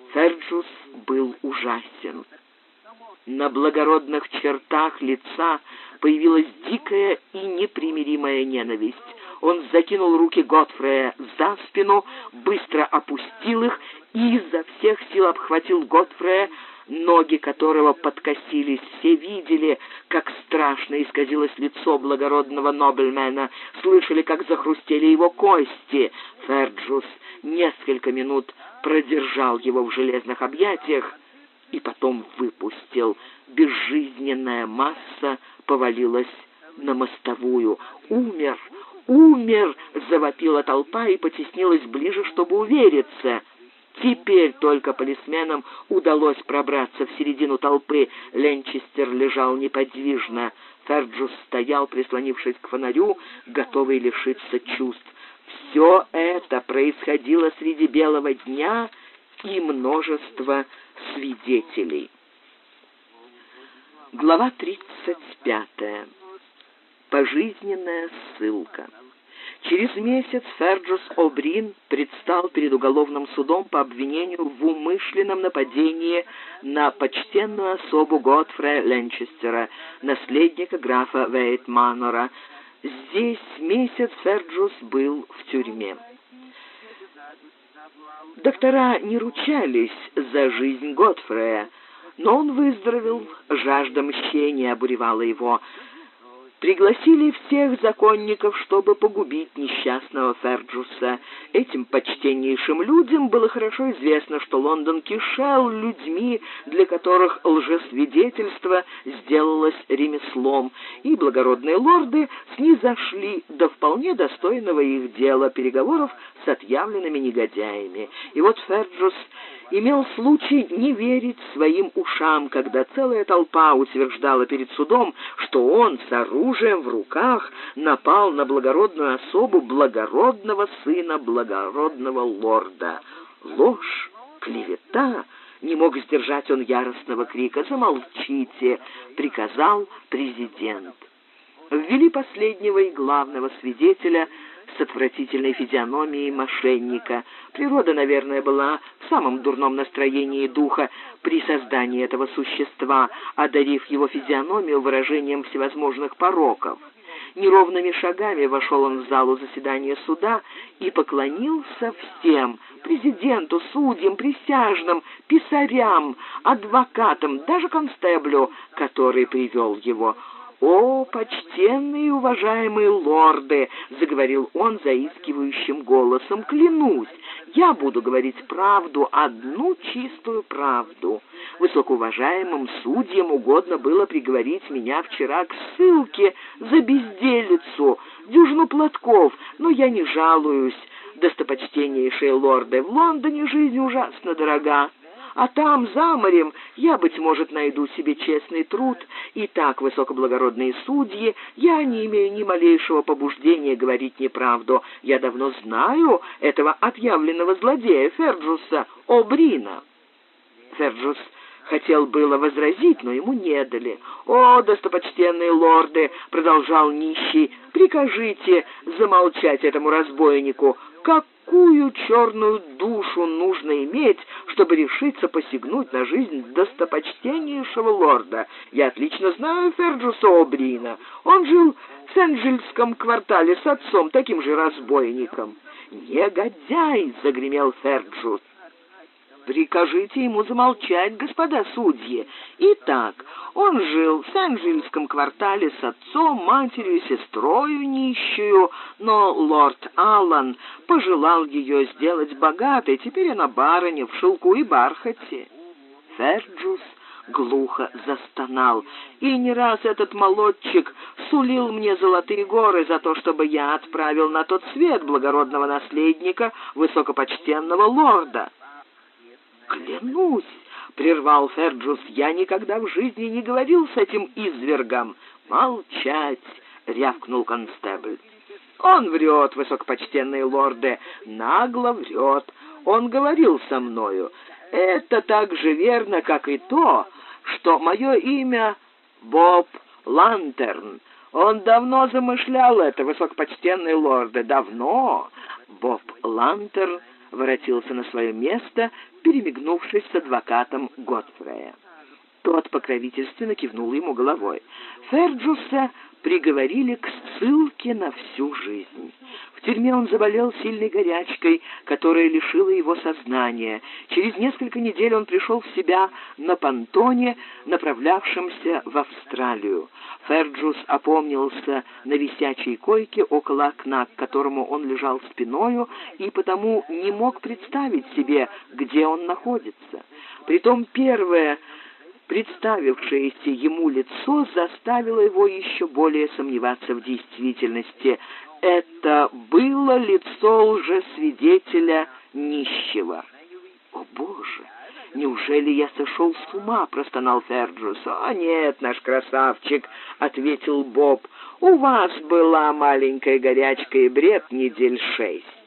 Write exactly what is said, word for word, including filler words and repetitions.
Ферджус был ужасен. На благородных чертах лица появилась дикая и непримиримая ненависть. Он закинул руки Готфрея за спину, быстро опустил их и изо всех сил обхватил Готфрея, ноги которого подкосились. Все видели, как страшно исказилось лицо благородного нобельмена, слышали, как захрустели его кости. Ферджус несколько минут продержал его в железных объятиях и потом выпустил. Безжизненная масса повалилась на мостовую. «Умер! Умер!» — завопила толпа и потеснилась ближе, чтобы увериться. Теперь только полисменам удалось пробраться в середину толпы. Ленчестер лежал неподвижно. Ферджус стоял, прислонившись к фонарю, готовый лишиться чувств. Все это происходило среди белого дня и множества свидетелей. Глава тридцать пятая. Пожизненная ссылка. Через месяц Ферджус О'Брин предстал перед уголовным судом по обвинению в умышленном нападении на почтенную особу Готфрея Ленчестера, наследника графа Вейтманора. Здесь месяц Ферджус был в тюрьме. Доктора не ручались за жизнь Готфрея, но он выздоровел, жажда мщения обуревала его. Пригласили всех законников, чтобы погубить несчастного Ферджуса. Этим почтеннейшим людям было хорошо известно, что Лондон кишел людьми, для которых лжесвидетельство сделалось ремеслом, и благородные лорды снизошли до вполне достойного их дела переговоров с отъявленными негодяями. И вот Ферджус имел случай не верить своим ушам, когда целая толпа утверждала перед судом, что он с оружием в руках напал на благородную особу благородного сына благородного лорда. Ложь, клевета! Не мог сдержать он яростного крика. «Замолчите!» — приказал президент. Ввели последнего и главного свидетеля с отвратительной физиономией мошенника. Природа, наверное, была в самом дурном настроении духа при создании этого существа, одарив его физиономию выражением всевозможных пороков. Неровными шагами вошел он в залу заседания суда и поклонился всем — президенту, судьям, присяжным, писарям, адвокатам, даже констеблю, который привел его. «О, почтенные и уважаемые лорды!» — заговорил он заискивающим голосом. «Клянусь, я буду говорить правду, одну чистую правду. Высокоуважаемым судьям угодно было приговорить меня вчера к ссылке за безделицу, дюжину платков, но я не жалуюсь. Достопочтеннейшие лорды, в Лондоне жизнь ужасно дорога. А там, за морем, я, быть может, найду себе честный труд. Итак, высокоблагородные судьи, я не имею ни малейшего побуждения говорить неправду. Я давно знаю этого отъявленного злодея Ферджуса О'Брина». Ферджус хотел было возразить, но ему не дали. «О, достопочтенные лорды!» — продолжал нищий. «Прикажите замолчать этому разбойнику. Какую черную душу нужно иметь, чтобы решиться посягнуть на жизнь достопочтеннейшего лорда? Я отлично знаю Ферджуса О'Брина. Он жил в Сент-Жильском квартале с отцом, таким же разбойником». «Негодяй!» — загремел Ферджус. «Прикажите ему замолчать, господа судьи. Итак, он жил в Сент-Жильском квартале с отцом, матерью и сестрою нищую, но лорд Аллан пожелал ее сделать богатой, теперь она барыня в шелку и бархате». Ферджус глухо застонал. «И не раз этот молодчик сулил мне золотые горы за то, чтобы я отправил на тот свет благородного наследника высокопочтенного лорда». «Клянусь!» — прервал Ферджус. «Я никогда в жизни не говорил с этим извергом». «Молчать!» — рявкнул констебль. «Он врет, высокопочтенные лорды, нагло врет. Он говорил со мною. Это так же верно, как и то, что мое имя Боб Лантерн. Он давно замышлял это, высокопочтенные лорды, давно». Боб Лантерн воротился на свое место, перемигнувшись с адвокатом Готфрея. Тот покровительственно кивнул ему головой. Ферджуса приговорили к ссылке на всю жизнь. В тюрьме он заболел сильной горячкой, которая лишила его сознания. Через несколько недель он пришел в себя на понтоне, направлявшемся в Австралию. Ферджус опомнился на висячей койке около окна, к которому он лежал спиною, и потому не мог представить себе, где он находится. Притом первое представившееся ему лицо заставило его еще более сомневаться в действительности. Это было лицо лжесвидетеля нищего. «О, Боже! Неужели я сошел с ума?» — простонал Ферджус. «А нет, наш красавчик», — ответил Боб. «У вас была маленькая горячка и бред недель шесть.